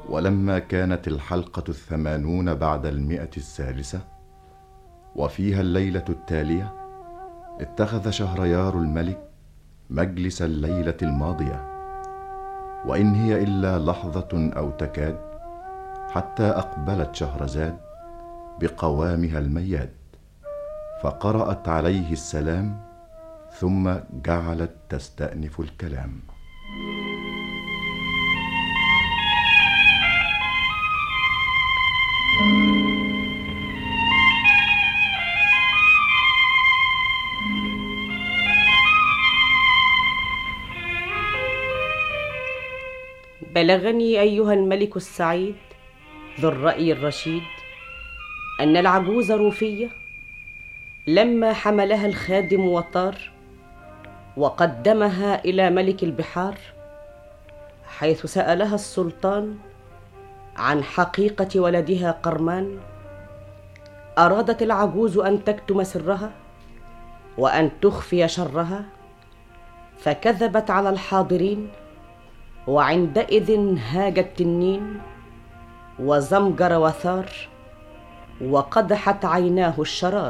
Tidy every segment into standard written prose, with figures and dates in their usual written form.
ولما كانت الحلقة 80 بعد 100 وفيها الليلة التالية، اتخذ شهريار الملك مجلس الليلة الماضية، وإن هي إلا لحظة أو تكاد حتى أقبلت شهرزاد بقوامها المياد، فقرأت عليه السلام، ثم جعلت تستأنف الكلام. بلغني أيها الملك السعيد ذو الرأي الرشيد أن العجوز روفية لما حملها الخادم وطار وقدمها إلى ملك البحار، حيث سألها السلطان عن حقيقة ولدها قرمان، أرادت العجوز أن تكتم سرها وأن تخفي شرها، فكذبت على الحاضرين، وعندئذ هاج التنين وزمجر وثار، وقدحت عيناه الشرار،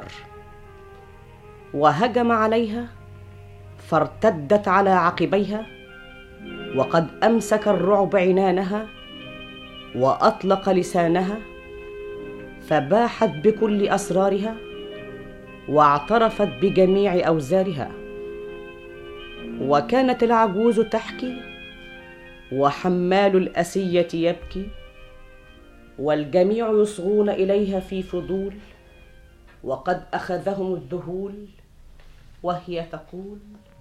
وهجم عليها فارتدت على عقبيها، وقد أمسك الرعب عنانها وأطلق لسانها، فباحت بكل أسرارها واعترفت بجميع أوزارها. وكانت العجوز تحكي وحمال الأسية يبكي، والجميع يصغون إليها في فضول، وقد أخذهم الذهول، وهي تقول: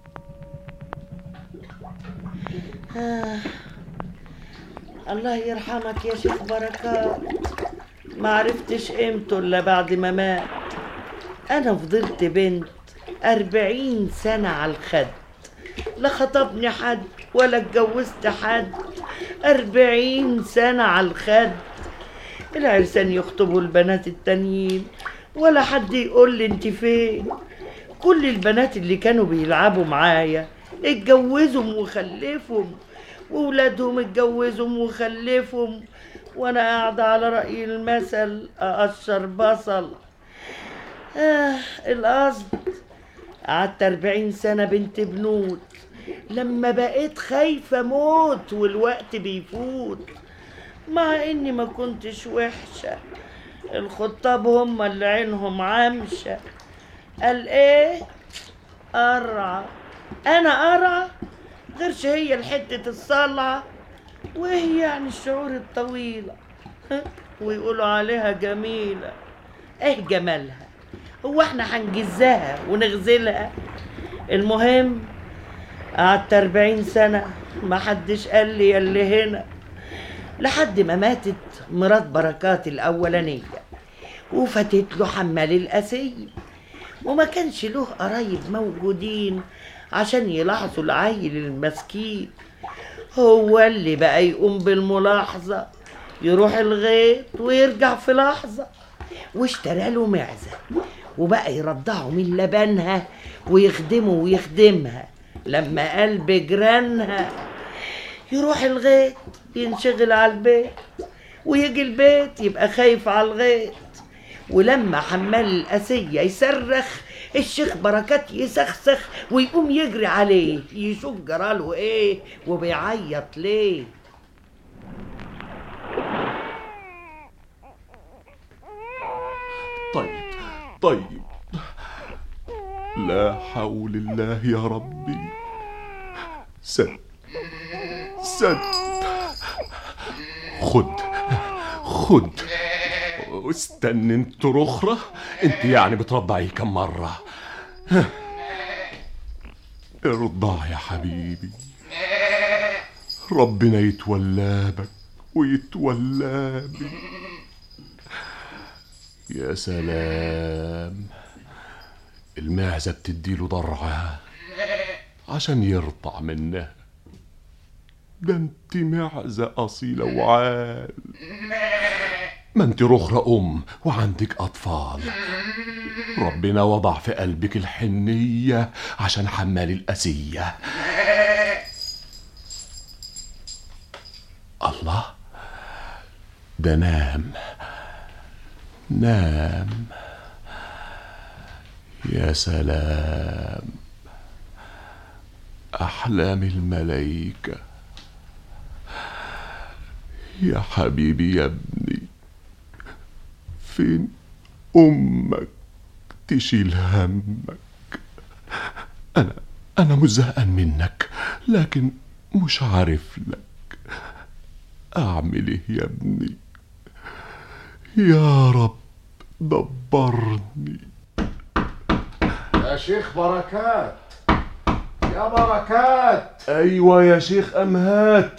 الله يرحمك يا شيخ بركات، ما عرفتش قيمته إلا بعد ما مات. أنا فضلت بنت 40 سنة على الخد، لا خطبني حد ولا اتجوزت حد. 40 سنة على الخد، العرسان يخطبوا البنات التانيين ولا حد يقول لي انت فين. كل البنات اللي كانوا بيلعبوا معايا اتجوزهم وخلفهم، وولادهم اتجوزهم وخلفهم، وانا قاعدة على رأي المثل اقشر بصل. القصد قعدت 40 سنة بنت بنوت، لما بقيت خايفة موت والوقت بيفوت، مع اني ما كنتش وحشة. الخطاب هم اللي عينهم عمشة. قال ايه؟ قرعة. انا قرعة؟ غيرش هي الحتة الصلعة، وهي يعني الشعور الطويلة ويقولوا عليها جميلة. ايه جمالها؟ هو احنا هنجزها ونغزلها؟ المهم قعدت 40 سنة ما حدش قال لي ياللي هنا، لحد ما ماتت مرات بركات الأولانية، وفاتت له حمال الأسية، وما كانش له قرايب موجودين عشان يلاحظوا العيل المسكين. هو اللي بقى يقوم بالملاحظة، يروح الغيط ويرجع في لحظة. واشترى له معزة وبقى يرضعه من لبنها ويخدمه ويخدمها. لما قلب جيرانها يروح الغيط ينشغل على البيت، ويجي البيت يبقى خايف على الغيط. ولما حمال الأسية يصرخ، الشيخ بركات يسخسخ ويقوم يجري عليه يشوف جراله ايه وبيعيط ليه. طيب لا حول الله يا ربي. سد خد واستنى انت رخرة. انت يعني بترضعي كم مرة؟ ارضع يا حبيبي، ربنا يتولابك ويتولابي. يا سلام، المعزة بتديله ضرعها عشان يرضع منها. ده انت معزة أصيلة وعال، ما انت رخرة وعندك أطفال. ربنا وضع في قلبك الحنية عشان حمال الأسية. الله، ده نام نام. يا سلام، أحلام الملايكة. يا حبيبي يا ابني، فين أمك تشيل همك؟ أنا مش زهقان منك، لكن مش عارف لك أعمل إيه يا ابني. يا رب دبرني. يا شيخ بركات، يا بركات. أيوة يا شيخ أمهات.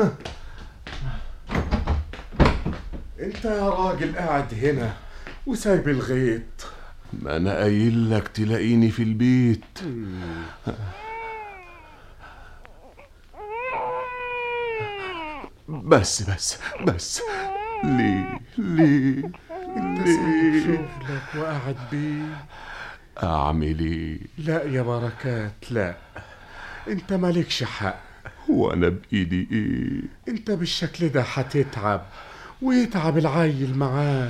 انت يا راجل قاعد هنا وسايب الغيط. ما أنا قايل لك تلاقيني في البيت. بس ليه انت سايب شغلك وقاعد بيه؟ أعمل إيه؟ لا يا بركات، لا، انت مالكش حق. وأنا بإيدي إيه؟ انت بالشكل ده هتتعب ويتعب العيل معاك.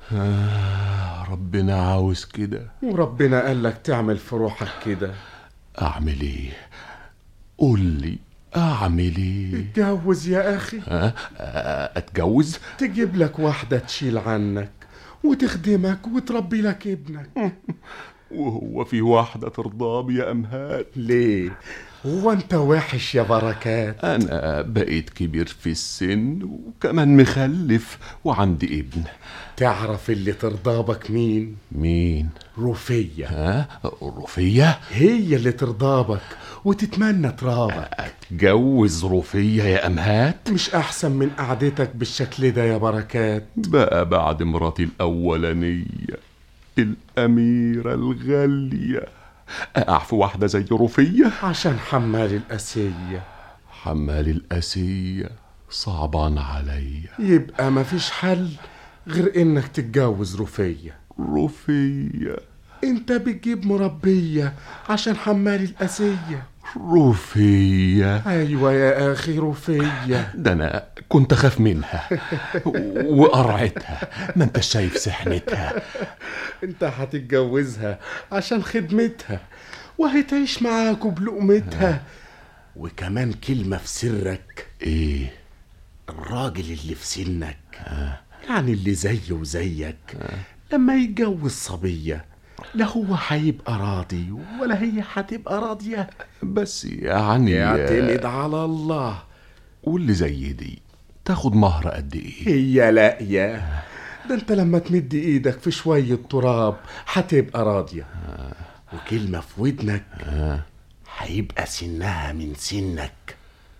ربنا عاوز كده، وربنا قالك تعمل في روحك كده. أعمل إيه؟ قول لي أعمل إيه؟ اتجوز يا أخي. أتجوز؟ تجيب لك واحدة تشيل عنك وتخدمك وتربي لك ابنك. وهو في واحدة ترضى يا أمهات؟ ليه؟ هو أنت وحش يا بركات؟ أنا بقيت كبير في السن وكمان مخلف وعندي ابن. تعرف اللي ترضابك مين؟ مين؟ رفية. رفية؟ هي اللي ترضابك وتتمنى ترابك. أتجوز رفية يا أمهات؟ مش أحسن من قعدتك بالشكل ده يا بركات؟ بقى بعد مراتي الأولانية الأميرة الغالية أقع في واحدة زي رفية؟ عشان حمال الأسية. حمال الأسية صعبان عليا. يبقى مفيش حل غير إنك تتجوز رفية. رفية؟ انت بتجيب مربية عشان حمال الأسية. رفية؟ أيوة يا أخي، رفية. ده أنا كنت أخاف منها وقرعتها، ما أنت شايف سحنتها. انت هتتجوزها عشان خدمتها وهتعيش معاك بلقمتها. وكمان كلمة في سرك. إيه؟ الراجل اللي في سنك، يعني اللي زيه وزيك، لما يتجوز صبية لا هو هيبقى راضي ولا هي هتبقى راضية. بس يعني اعتمد على الله. واللي زي دي تاخد مهر قد ايه؟ هي لاقية. ده انت لما تمد ايدك في شوية تراب هتبقى راضية. وكلمة في ودنك هيبقى سنها من سنك.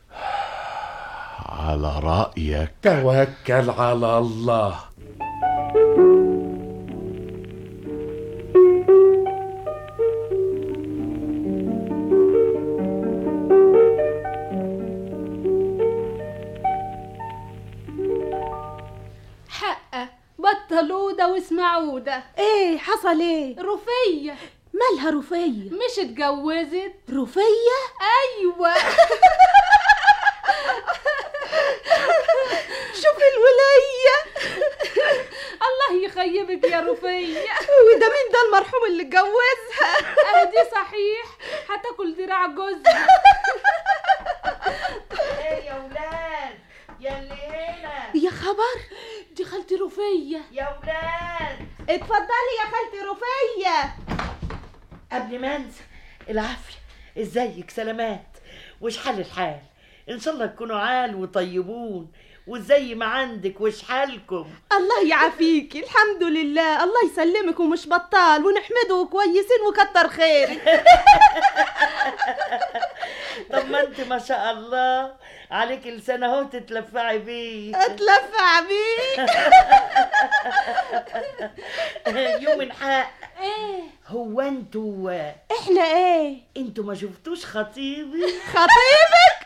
على رأيك. توكل على الله. بطلودة واسمعودة. ايه حصل؟ ايه رفية. مالها رفية؟ مش اتجوزت. رفية؟ ايوه. شوف الولية. الله يخيبك يا رفية. وده مين ده المرحوم اللي اتجوزها؟ دي صحيح هتاكل دراع جوزها. ايه يا ولاد يا اللي هنا؟ يا خبر، دي خالتي رفية. يا ولاد اتفضلي يا خالتي رفية. قبل ما انسى، العافية، ازيك؟ سلامات؟ وش حال الحال؟ ان شاء الله تكونوا عال وطيبون، وزي ما عندك وش حالكم؟ الله يعافيكي، الحمد لله، الله يسلمك ومش بطال، ونحمده كويسين وكتر خيرك. طب ما انت ما شاء الله عليك لسان اهو تتلفعي بيه. اتلفع بيه. يوم الحق. ايه هو انتوا احنا ايه؟ انتوا ما شفتوش خطيبي؟ خطيبك؟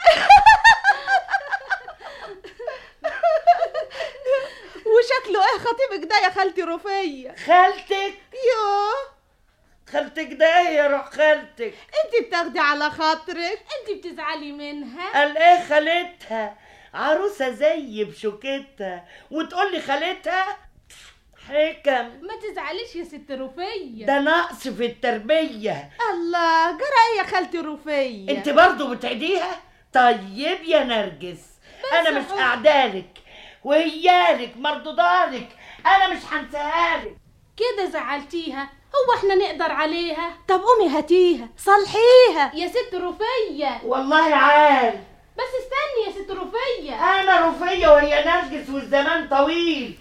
وشكله ايه خطيبك ده يا خالتي رفية؟ خالتك؟ يوه، خالتك ده ايه يا روح خالتك؟ انتي بتاخدي على خاطرك. انتي بتزعلي منها؟ قال ايه خالتها؟ عروسة زي بشوكتها وتقول لي خالتها؟ حكم، ما تزعليش يا ست رفية. ده نقص في التربية. الله، جرى يا خالتي رفية؟ انت برضو بتعديها؟ طيب يا نرجس، انا مش قاعدالك وهيالك مردودالك، انا مش هنساهالك. كده زعلتيها؟ هو احنا نقدر عليها؟ طب قومي هاتيها صلحيها يا ست رفية. والله عال. بس استني يا ست رفية. انا رفية وهي نرجس والزمان طويل.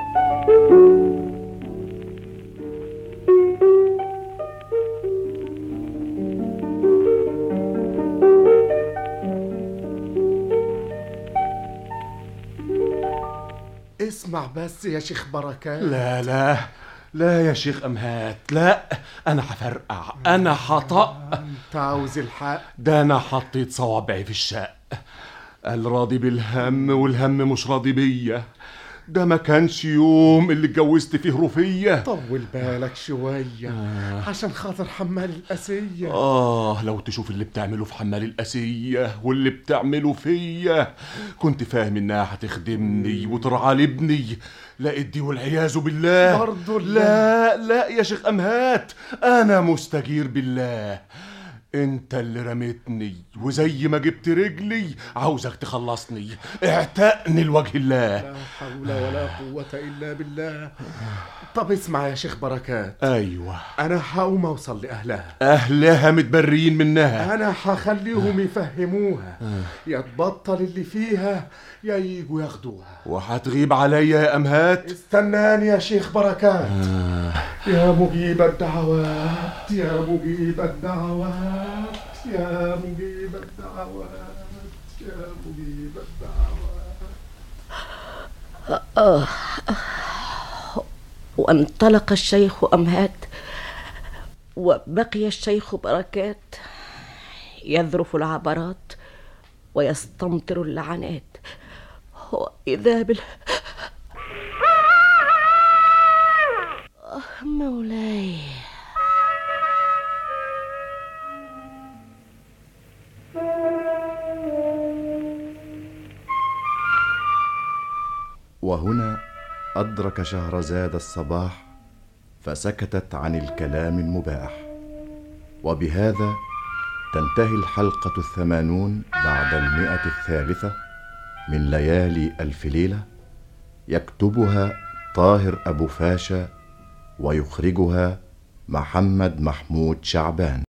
اسمع بس يا شيخ بركات. لا لا لا يا شيخ أمهات، لا، أنا هفرقع، أنا هطق. انت عاوز الحق؟ ده أنا حطيت صوابعي في الشق. قال راضي بالهم والهم مش راضي بيا. ده ما كانش يوم اللي اتجوزت فيه رفية. طول بالك شوية عشان خاطر حمال القاسية. لو تشوف اللي بتعمله في حمال القاسية واللي بتعمله فيا، كنت فاهم انها هتخدمني وترعى لابني. لا ادي والعياذ بالله. برضو لا يا شيخ أمهات، أنا مستجير بالله. انت اللي رميتني، وزي ما جبت رجلي عاوزك تخلصني. اعتقني لوجه الله. لا حول ولا قوة إلا بالله. طب اسمع يا شيخ بركات. ايوه، أنا هقوم أوصل لأهلها. أهلها متبرين منها. أنا هخليهم يفهموها، يا تبطل اللي فيها يا ييجوا ياخدوها. وهتغيب عليا يا أمهات؟ استناني يا شيخ بركات. يا مجيب الدعوات، يا مجيب الدعوات، يا مجيب الدعوات، يا مجيب الدعوات. وانطلق الشيخ أمهات، وبقي الشيخ بركات يذرف العبرات ويستمطر اللعنات. وإذا مولاي. وهنا أدرك شهرزاد الصباح، فسكتت عن الكلام المباح. وبهذا تنتهي الحلقة 80 بعد 100 من ليالي ألف ليلة. يكتبها طاهر أبو فاشا، ويخرجها محمد محمود شعبان.